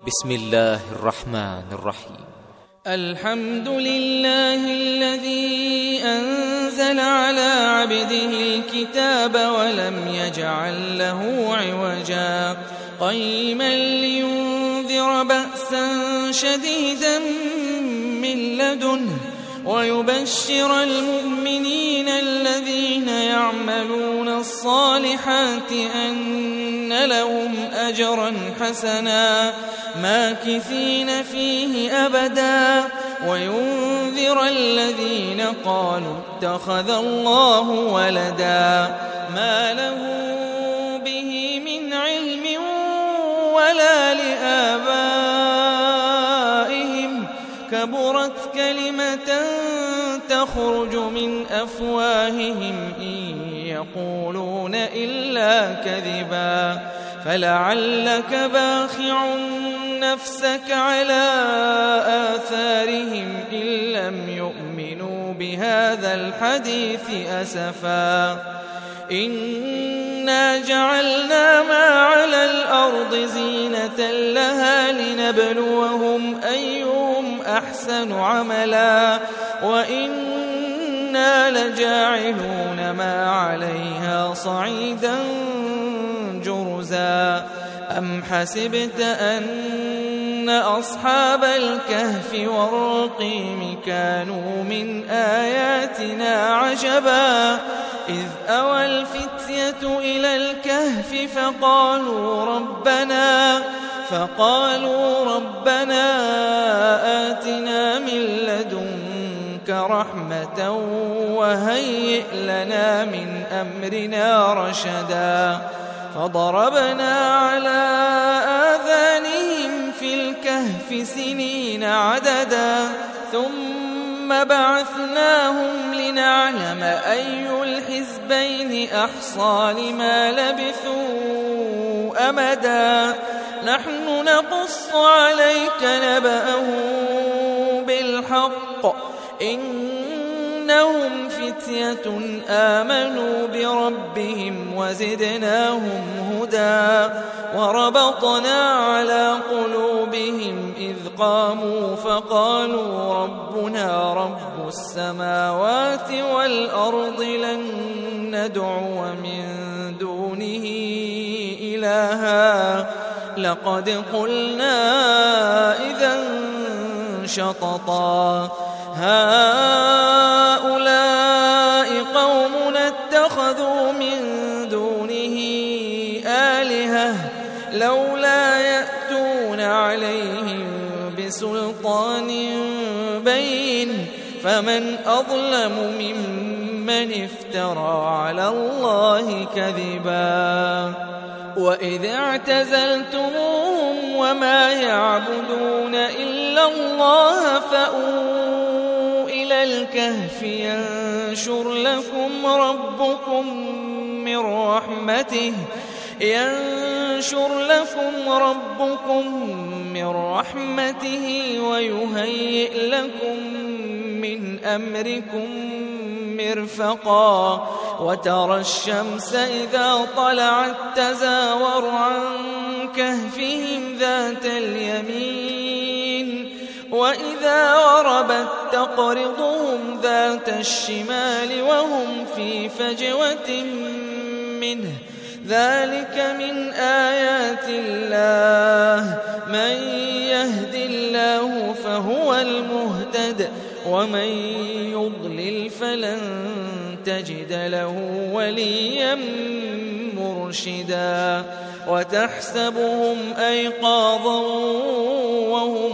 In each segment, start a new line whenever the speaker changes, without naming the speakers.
بسم الله الرحمن الرحيم.
الحمد لله الذي أنزل على عبده الكتاب ولم يجعل له عوجا قيما لينذر بأسا شديدا من لدنه ويبشر المؤمنين الذين يعملون الصالحات أن لهم أجرا حسنا ماكثين فيه أبدا وينذر الذين قالوا اتخذ الله ولدا ما له به من علم ولا لآبائهم كبرت كلمة تخرج من أفواههم إن يقولون إلا كذبا فلعلك باخع نفسك على آثارهم إن لم يؤمنوا بهذا الحديث أسفا إنا جعلنا ما على الأرض زينة لها لنبلوهم أيهم أحسن عملا وإنا لجاعلون ما عليها صعيدا جرزا أم حسبت أن أصحاب الكهف والرقيم كانوا من آياتنا عجبا إذ أوى الفتية إلى الكهف فقالوا ربنا آتنا من لدنك رحمة وهيئ لنا من أمرنا رشدا فضربنا على آذانهم في الكهف سنين عددا ثم بعثناهم لنعلم أي الحزبين أحصى لما لبثوا أمدا نحن نقص عليك نبأهم بالحق إنهم فتية آمنوا بربهم وزدناهم هدى وربطنا على قلوبهم إذ قاموا فقالوا ربنا رب السماوات والأرض لن ندعو من دونه إلها لقد قلنا إذا شططا هؤلاء قومنا اتخذوا من دونه آلهة لولا يأتون عليهم بسلطان بين فمن أظلم ممن افترى على الله كذبا وإذ اعتزلتموهم وما يعبدون إلا الله فأووا إلى الكهف ينشر لكم ربكم من رحمته ويهيئ لكم من أمركم مرفقا وترى الشمس إذا طلعت تزاور عن كهفهم ذات اليمين وإذا غربت تقرضهم ذات الشمال وهم في فجوة منه ذلك من آيات الله من يهد الله فهو المهتد ومن يضلل فلن تجد له وليا مرشدا وتحسبهم أيقاظا وهم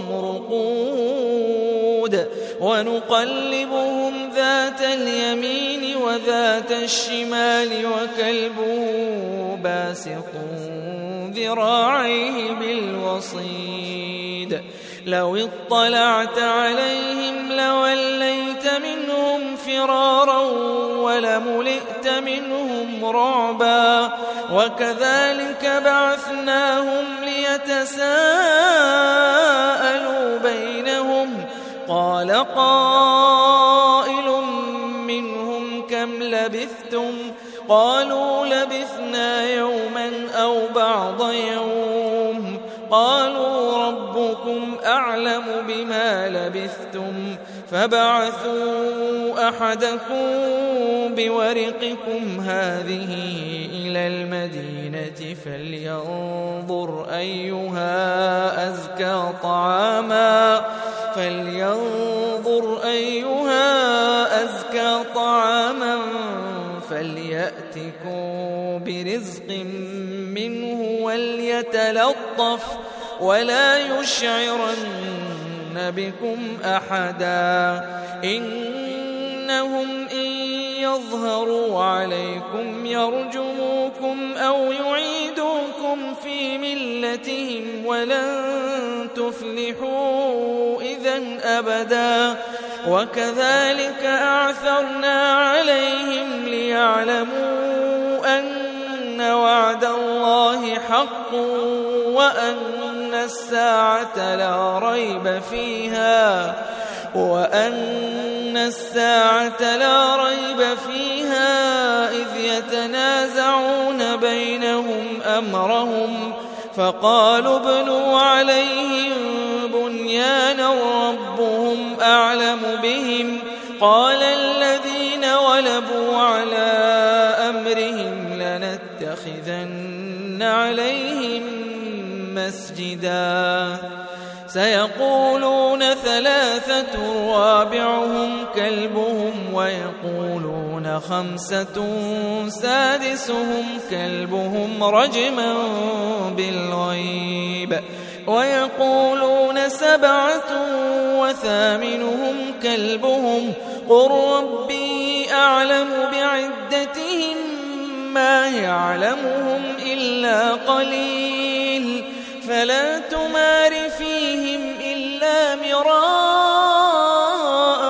رقود ونقلبهم ذات اليمين وذات الشمال وكلبهم باسط ذراعيه بالوصيد لو اطلعت عليهم لوليت منهم فرارا ولملئت منهم رعبا وكذلك بعثناهم ليتساءلوا بينهم قال قائل منهم كم لبثتم قالوا لبثنا يوما أو بعض يوم قالوا رب ربكم أعلم بما لبثتم فابعثوا أحدكم بورقكم هذه إلى المدينة فلينظر أيها أزكى طعاما فليأتكم برزق منه وليتلطف ولا يشعرن بكم أحدا إنهم إن يظهروا عليكم يرجموكم أو يعيدوكم في ملتهم ولن تفلحوا إذن أبدا وكذلك أعثرنا عليهم ليعلموا أن وعد الله حق وأن الساعة لا ريب فيها إذ يتنازعون بينهم أمرهم فقالوا ابنوا عليهم بنيانا ربهم أعلم بهم قال الذين غلبوا على أمرهم لنتخذن عليهم مسجدا سيقولون 3 رابعهم كلبهم ويقولون 5 سادسهم كلبهم رجما بالغيب ويقولون 7 وثامنهم كلبهم قل ربي أعلم بعدتهم ما يعلمهم إلا قليل فلا تمار فيهم إلا مراء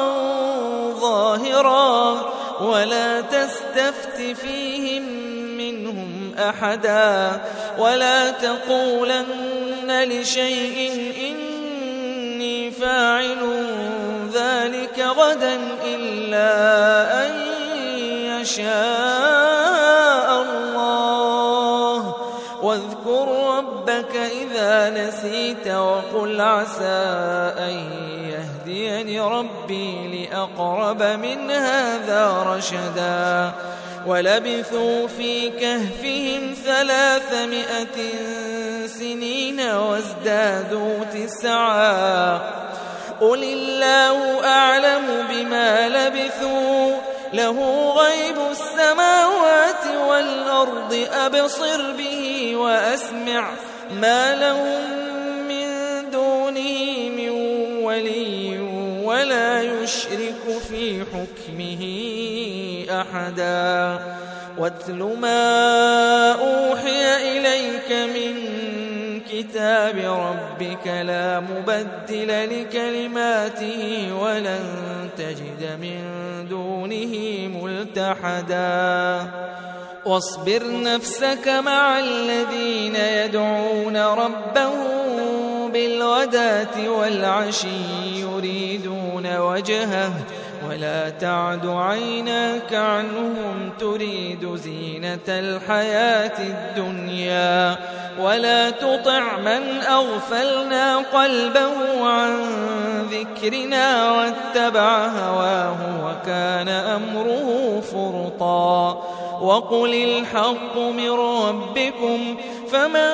ظاهرا ولا تستفت فيهم منهم أحدا ولا تقولن لشيء إني فاعل ذلك غدا إلا أن يشاء الله واذكر ربك إذا نسيت وقل عسى أن يهديني ربي لأقرب من هذا رشدا ولبثوا في كهفهم 300 سنين وازدادوا 9 قل الله أعلم بما لبثوا له غيب السماوات والأرض أبصر به وأسمع ما لهم من دونه من ولي ولا يشرك في حكمه أحدا واتل ما أوحي إليك من كتاب ربك لا مبدل لكلماته ولن تجد من دونه ملتحدا واصبر نفسك مع الذين يدعون ربهم بالغداة والعشي يريدون وجهه ولا تعد عيناك عنهم تريد زينة الحياة الدنيا ولا تطع من أغفلنا قلبه عن ذكرنا واتبع هواه وكان أمره فرطا وقل الحق من ربكم فمن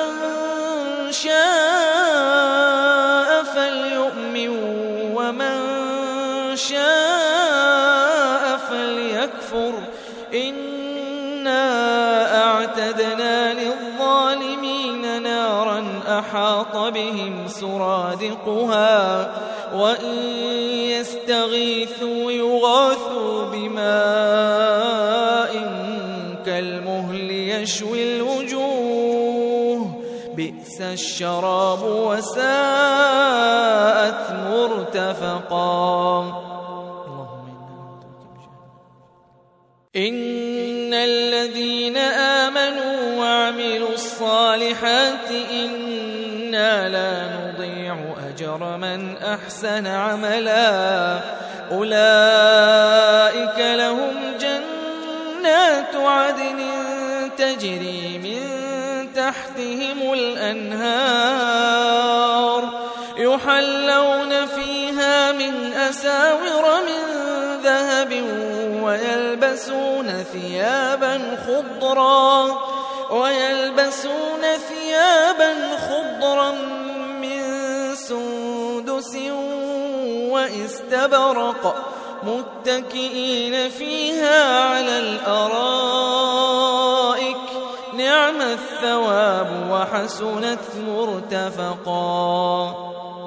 شاء فليؤمن ومن شاء فليكفر إنا أعتدنا للظالمين نارا أحاط بهم سرادقها وإن يستغيثوا يغاثوا بماء كالمهل يشوي الوجوه بئس الشراب وساءت مرتفقا إن الذين آمنوا وعملوا الصالحات إنا لا نضيع أجر من أحسن عملا أولئك لهم جنات عدن تجري من تحتهم الأنهار يحلون فيها من أساور من ذهب ويلبسون ثيابا خضرا من سندس واستبرق متكئين فيها على الأرائك نعم الثواب وحسنت مرتفقا.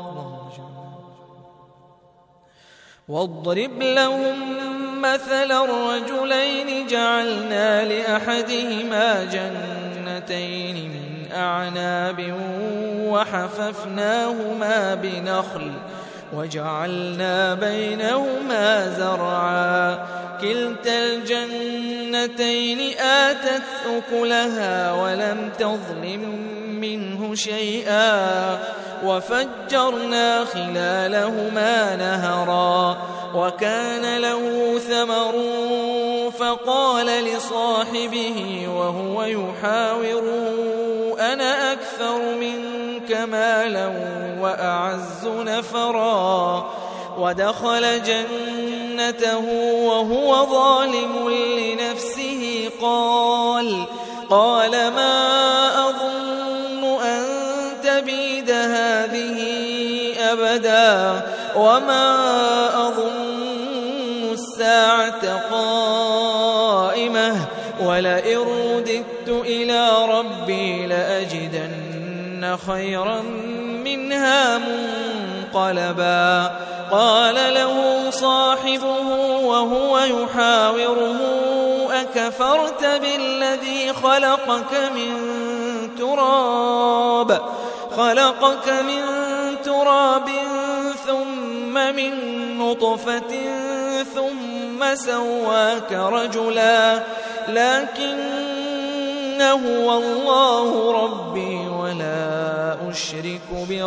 واضرب لهم مثلا الرجلين جعلنا لأحدهما جنتين من أعناب وحففناهما بنخل وجعلنا بينهما زرعا كلتا الجنتين آتت أكلها ولم تظلم منه شيئا وفجرنا خلالهما نهرا وكان له ثمر فقال لصاحبه وهو يحاوره أنا أكثر منك مالا وأعز نفرا ودخل جنته وهو ظالم لنفسه قال ما أظن أن تبيد هذه أبدا وما أظن الساعة قائمة ولئن رددت إلى ربي لأجدن خيرا منها منقلبا. قال له صاحبه وهو يحاوره أكفرت بالذي خلقك من تراب ثم من نطفة ثم سواك رجلا لكن هو الله ربي ولا أشرك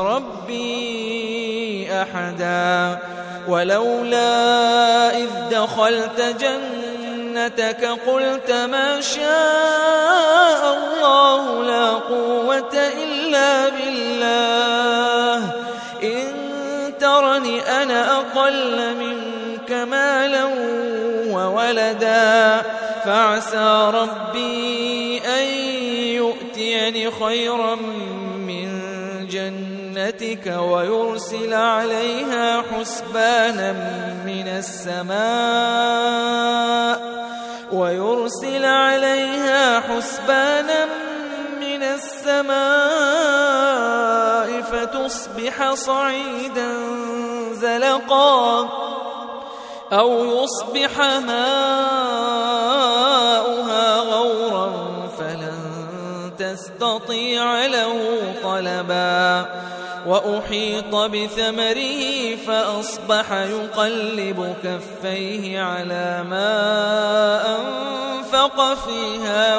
بربي أحدا. ولولا إذ دخلت جنتك قلت ما شاء الله لا قوة إلا بالله إن ترني أنا أقل منك مالا وولدا فعسى ربي أن يؤتيني خيرا من جنتك ويرسل عليها حسبانا من السماء فتصبح صعيدا زلقا أو يصبح ماؤها غورا فلن تستطيع له طلبا. وأحيط بثمره فأصبح يقلب كفيه على ما أنفق فيها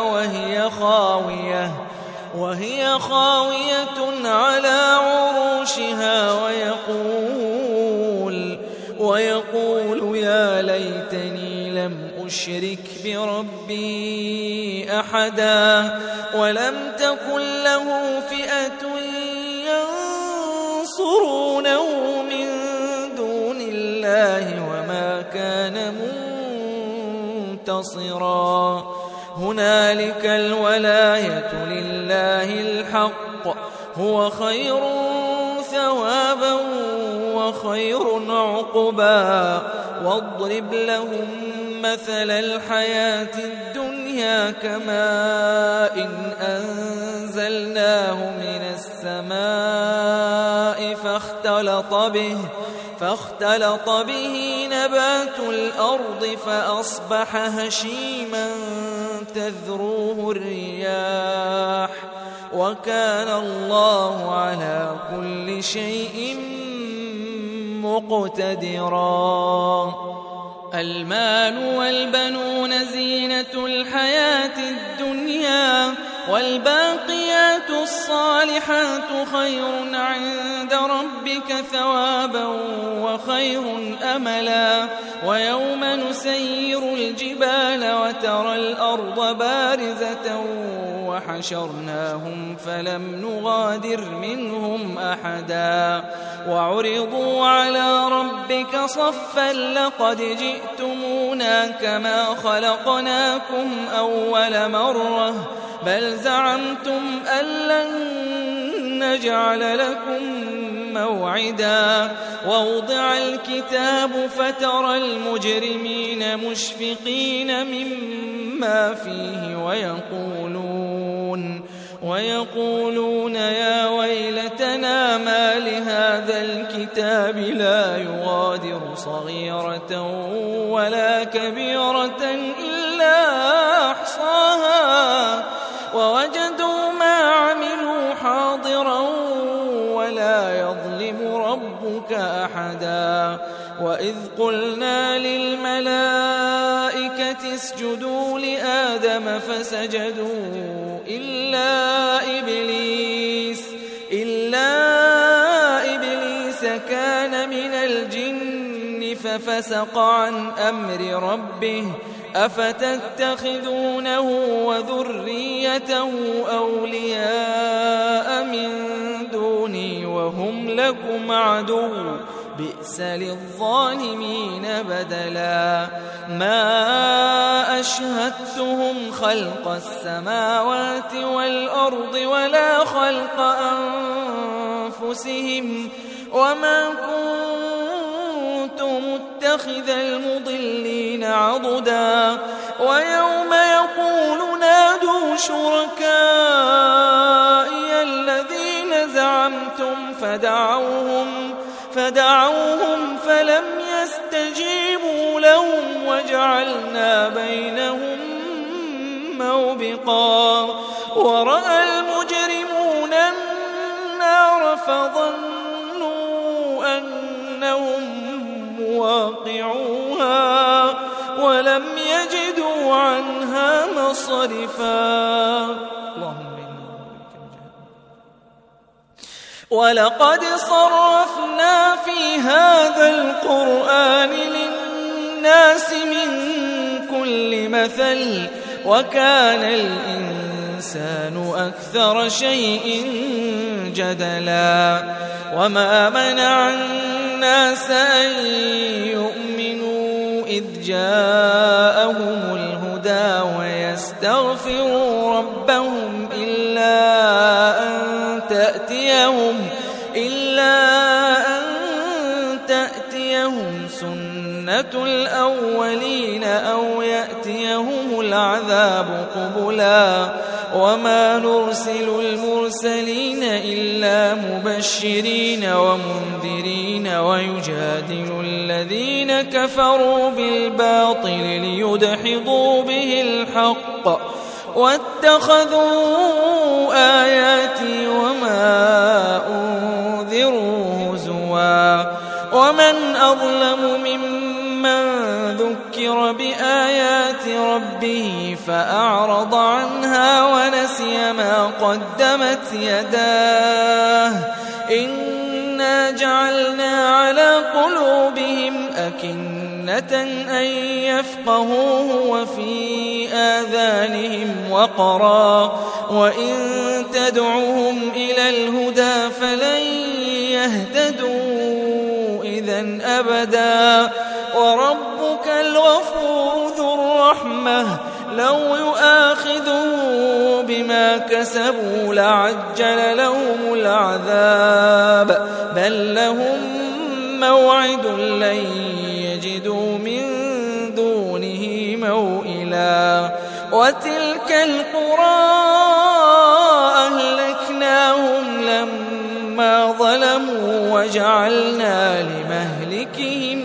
وهي خاوية على عروشها ويقول يا ليتني لم أشرك بربي أحدا ولم تكن له فئة ينصرونه من دون الله وما كان منتصرا. هنالك الولاية لله الحق هو خير ثوابا وخير عقبا. واضرب لهم مثل الحياة الدنيا كماء أنزلناه من السماء فاختلط به نبات الأرض فأصبح هشيما تذروه الرياح وكان الله على كل شيء مقتدرا. المال والبنون زينة الحياة الدنيا والباقيات الصالحات خير عند ربك ثوابا وخير أملا. ويوم نسير الجبال وترى الأرض بارزة وحشرناهم فلم نغادر منهم أحدا وعرضوا على ربك صفا لقد جئتمونا كما خلقناكم أول مرة بل زعمتم أن لن نجعل لكم موعدا ووضع الكتاب فترى المجرمين مشفقين مما فيه ويقولون يا ويلتنا ما لهذا الكتاب لا يغادر صغيرة ولا كبيرة إلا أحصاها ووجدوا ما عملوا حاضرا ولا يظلم ربك أحدا وإذ قلنا للملائكة اسجدوا لآدم فسجدوا إلا إبليس كان من الجن ففسق عن أمر ربه أفتتخذونه وذريته أولياء من دوني وهم لكم عدو بئس للظالمين بدلا ما أشهدتهم خلق السماوات والأرض ولا خلق أنفسهم وما كنت متخذ المضلين عضدا ويوم يقول نادوا شركائي الذين زعمتم فدعوهم فلم يستجيبوا لهم وجعلنا بينهم موبقا ورأى المجرمون النار فظنوا أنهم مواقعوها ولم يجدوا عنها مصرفا ولقد صرفنا في هذا القرآن للناس من كل مثل وكان الإنسان أكثر شيء جدلا وما منع الناس أن يؤمنوا إذ جاءهم الهدى ويستغفروا ربهم إلا أن تأتيهم سنة الأولين أو يأتيهم العذاب قبلا وما نرسل المرسلين إلا مبشرين ومنذرين ويجادل الذين كفروا بالباطل ليدحضوا به الحق واتخذوا آياتي وما أنذروا هزوا ومن أظلم ممن ذكر بآيات ربه فأعرض عنها ونسي ما قدمت يداه إنا جعلنا على قلوبهم أكنة أن يفقهوه وفي آذانهم وقرا وإن تدعوهم إلى الهدى فلن يهتدوا إذن أبدا وربك الغفور ذو الرحمة لو يؤاخذه بما كسبوا لعجل لهم العذاب بل لهم موعد لن يجدوا من دونه موئلا وتلك القرى أهلكناهم لما ظلموا وجعلنا لمهلكهم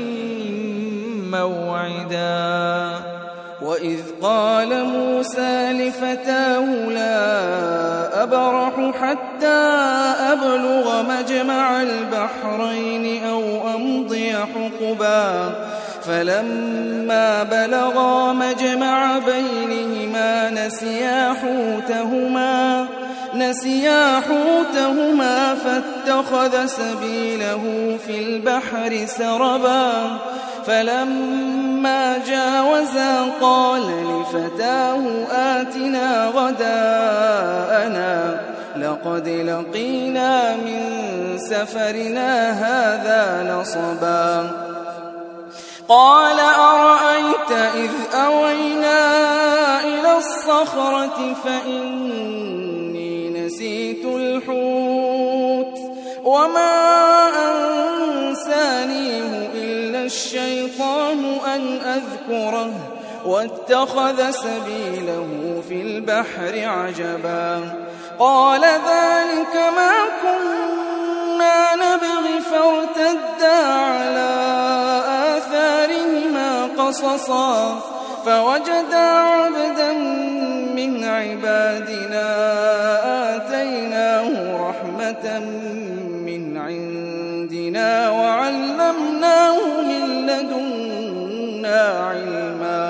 موعدا وإذ قال موسى لفتاه لا أبرح حتى أبلغ مجمع البحرين أو أمضي حقبا فلما بلغا مجمع بينهما نسيا نسيا حوتهما فاتخذ سبيله في البحر سربا فلما جاوزا قال لفتاه آتنا غداءنا لقد لقينا من سفرنا هذا نصبا قال أرأيت إذ أوينا إلى الصخرة فإني نسيت الحوت وما أنسانيه إلا الشيطان أن أذكره واتخذ سبيله في البحر عجبا قال ذلك ما كنا نبغي فارتدا على آثارهما قصصا فوجدا عبدا من عبادنا آتيناه رحمة من عندنا وعلمناه من لدنا علما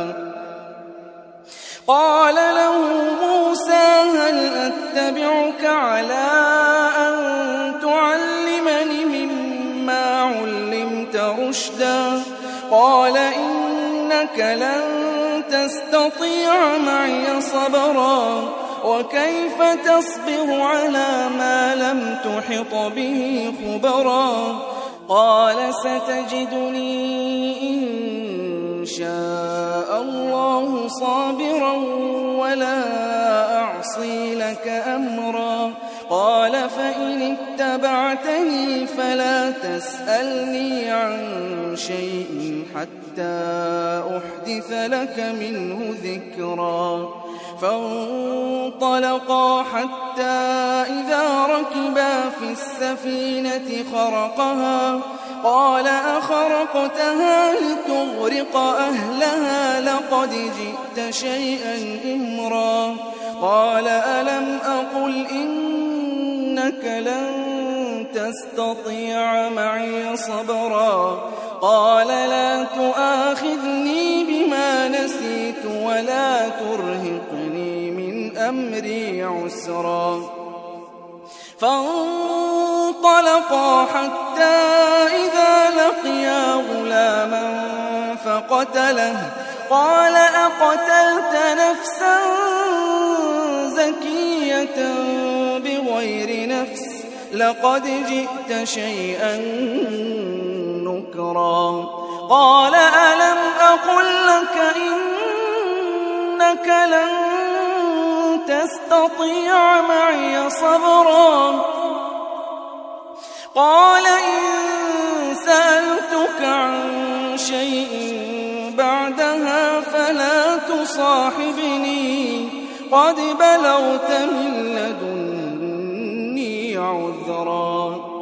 قال له موسى هل أتبعك على أن تعلمني مما علمت رشدا قال إنك لن تستطيع معي صبرا وكيف تصبر على ما لم تحط به خبرا قال ستجدني إن شاء الله صابرا ولا أعصي لك أمرا قال فإن اتبعتني فلا تسألني عن شيء حتى أحدث لك منه ذكرا فانطلقا حتى إذا ركبا في السفينة خرقها قال أخرقتها لتغرق أهلها لقد جئت شيئا إمرا قال ألم أقل إنك لن تستطيع معي صبرا قال لا تؤاخذني بما نسيت ولا ترهقني من أمري عسرا فانطلقا حتى إذا لقيا غلاما فقتله قال أقتلت نفسا زكية بغير نفس لقد جئت شيئا نكرا قال ألم أقل لك إنك لن تستطيع معي صبرا قال إن سألتك عن شيء بعدها فلا تصاحبني قد بلغت من لدني عذرا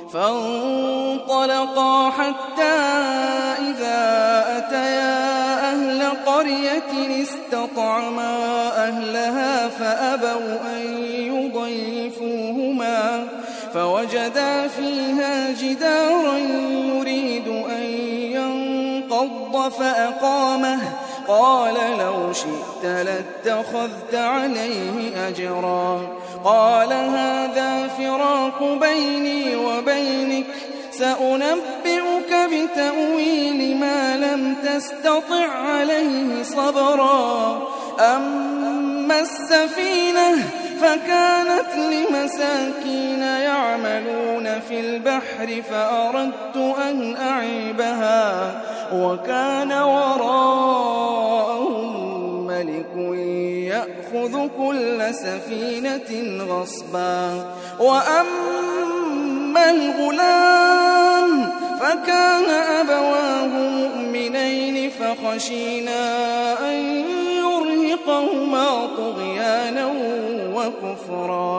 فانطلقا حتى إذا أتيا أهل قرية استطعما أهلها فأبوا أن يضيفوهما فوجدا فيها جدارا يريد أن ينقض فأقامه قال لو شئت لاتخذت عليه أجرا قال هذا فراق بيني وبينك سأنبئك بتأويل ما لم تستطع عليه صبرا أما السفينة فكانت لمساكين يعملون في البحر فأردت أن أعيبها وكان وراءهم ملك يأخذ كل سفينة غصبا وأما الغلام فكان أبواه مؤمنين فخشينا أن يرهقهما طغيانا وكفرا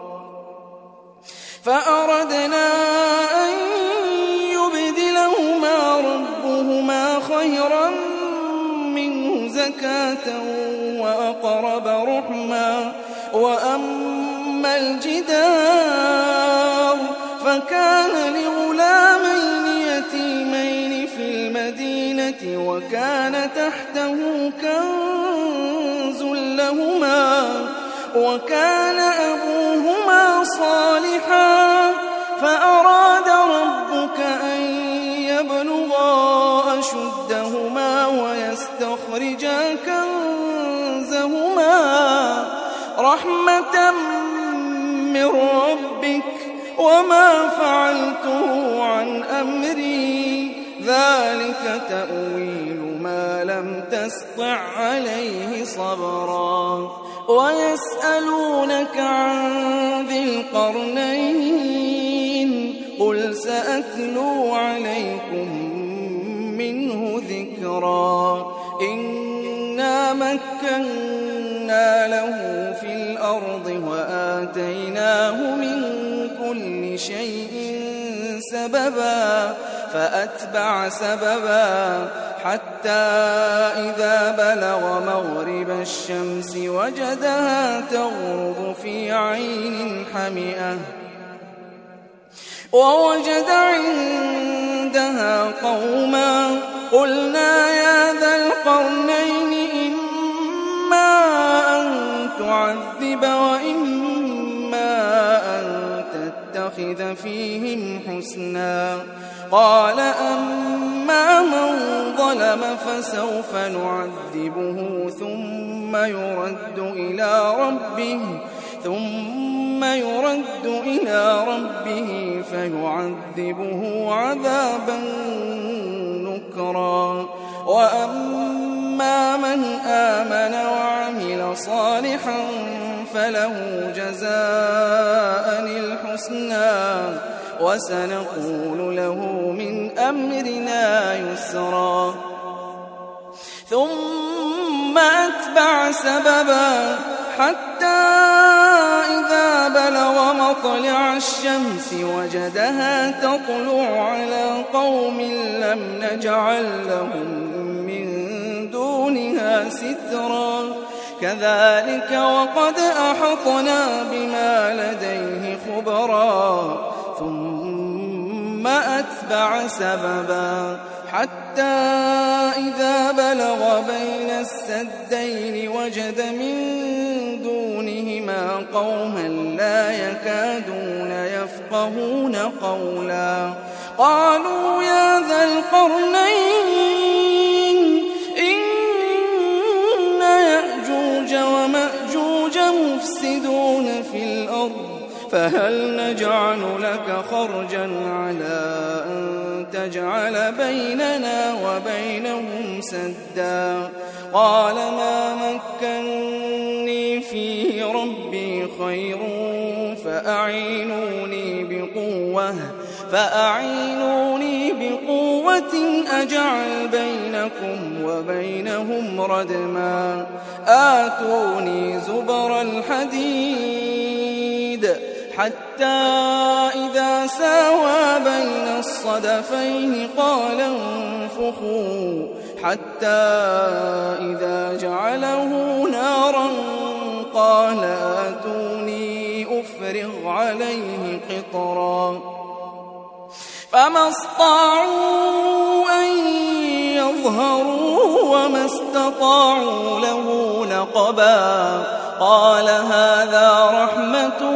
فأردنا أن يبدلهما ربهما خيرا منه زكاة وأقرب رحما وأما الجدار فكان لغلامين يتيمين في المدينة وكان تحته كنز لهما وكان أبوهما صالحا فأراد ربك أن يبلغا أشدهما ويستخرجا كنزهما رحمة من ربك وما فعلته عن أمري ذلك تأويل ما لم تسطع عليه صبرا ويسألونك عن ذي القرنين قل سأتلو عليكم منه ذكرا إنا مكنا له في الأرض وآتيناه من كل شيء سببا فأتبع سببا حتى إذا بلغ مغرب الشمس وجدها تغرب في عين حمئة ووجد عندها قوما قلنا يا ذا القرنين إما أن تعذب وإما أن تتخذ فيهم حسنا قال أما من ظلم فسوف نعذبه ثم يرد إلى ربه فيعذبه عذابا نكرا وأما من آمن وعمل صالحا فله جزاء الحسنى وسنقول له من أمرنا يسرا ثم أتبع سببا حتى إذا بلغ مطلع الشمس وجدها تطلع على قوم لم نجعل لهم من دونها سترا كذلك وقد أحطنا بما لديه خبرا ثم أتبع سببا حتى إذا بلغ بين السدين وجد من دونهما قوما لا يكادون يفقهون قولا قالوا يا ذا القرنين إن يأجوج ومأجوج مفسدون في الأرض فهل نجعل لك خرجا على أن تجعل بيننا وبينهم سدا قال ما مكنني فيه ربي خير فأعينوني بقوة أجعل بينكم وبينهم ردما آتوني زبر الحديد حتى إذا ساوى بين الصدفين قال انفخوا حتى إذا جعله نارا قال آتوني أفرغ عليه قطرا فما استطاعوا أن يظهروا وما استطاعوا له نقبا قال هذا رحمة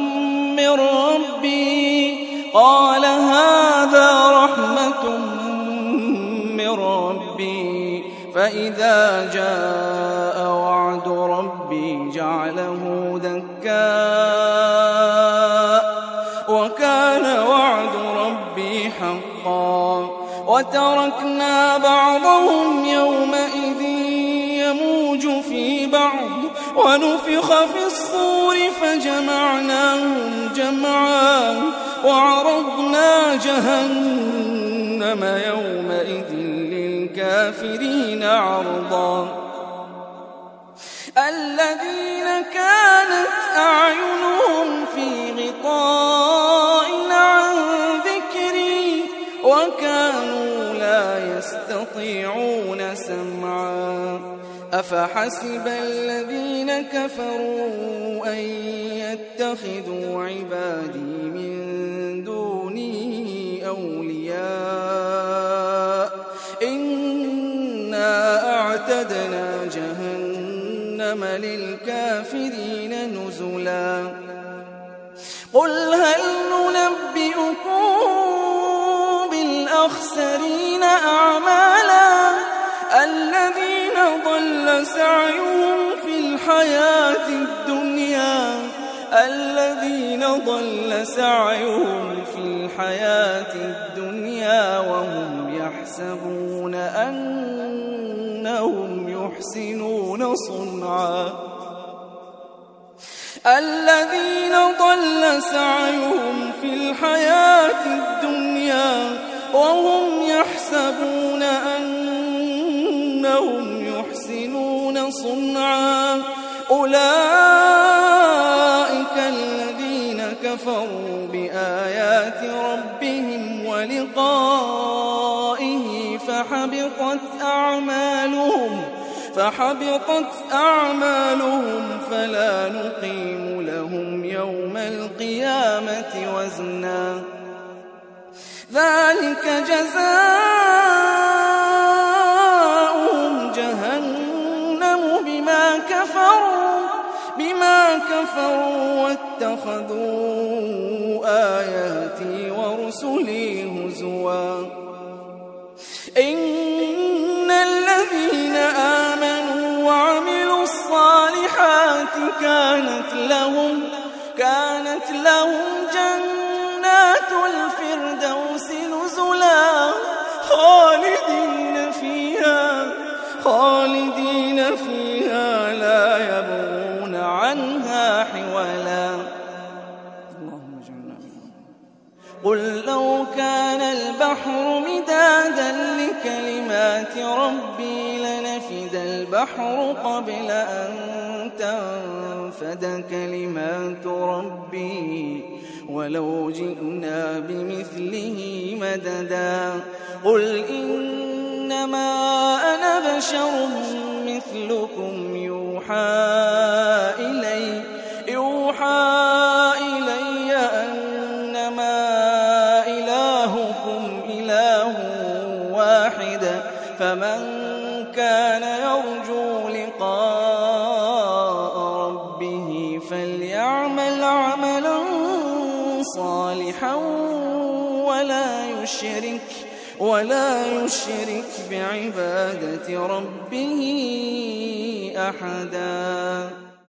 من ربي فإذا جاء وعد ربي جعله دكاء وكان وعد ربي حقا وتركنا بعضهم يومئذ يموج في بعض ونفخ في الصور فجمعناهم جمعا وعرضنا جهنم يومئذ للكافرين عرضا الذين كانت أعينهم في غطاء عن ذكري وكانوا لا يستطيعون سمعا أفحسب الذين كفروا أن يتخذوا عبادي من دونه أولياء إنا أعتدنا جهنم للكافرين نزلا قل هل ننبئكم بالأخسرين أعمالا الذين ضل سعيهم في الحياة الدنيا وهم يحسبون أنهم يحسنون صنعا الذين ضل سعيهم في الحياة الدنيا وهم يحسبون أنهم يحسنون صنعا أولئك الذين كفروا بآيات ربهم ولقائه فحبطت أعمالهم فلا نقيم لهم يوم القيامة وزنا ذلك جزاؤهم جهنم بما كفروا واتخذوا آياتي ورسلي هزوا إن الذين آمنوا وعملوا الصالحات كانت لهم جنات الفردوس نزلا خالدين فيها لا يبغون عنها حولا اللهم اجعلنا منهم. قل لو كان البحر مدادا لكلمات ربي لنفد البحر قبل أن تنفد كلمات ربي ولو جئنا بمثله مددا قل إنما أنا بشر مثلكم يوحى إلي أنما إلهكم إله واحد فمن كان يرجو لقاء ربه فليعمل عملا صالحا ولا يشرك بعبادة ربه أحدا.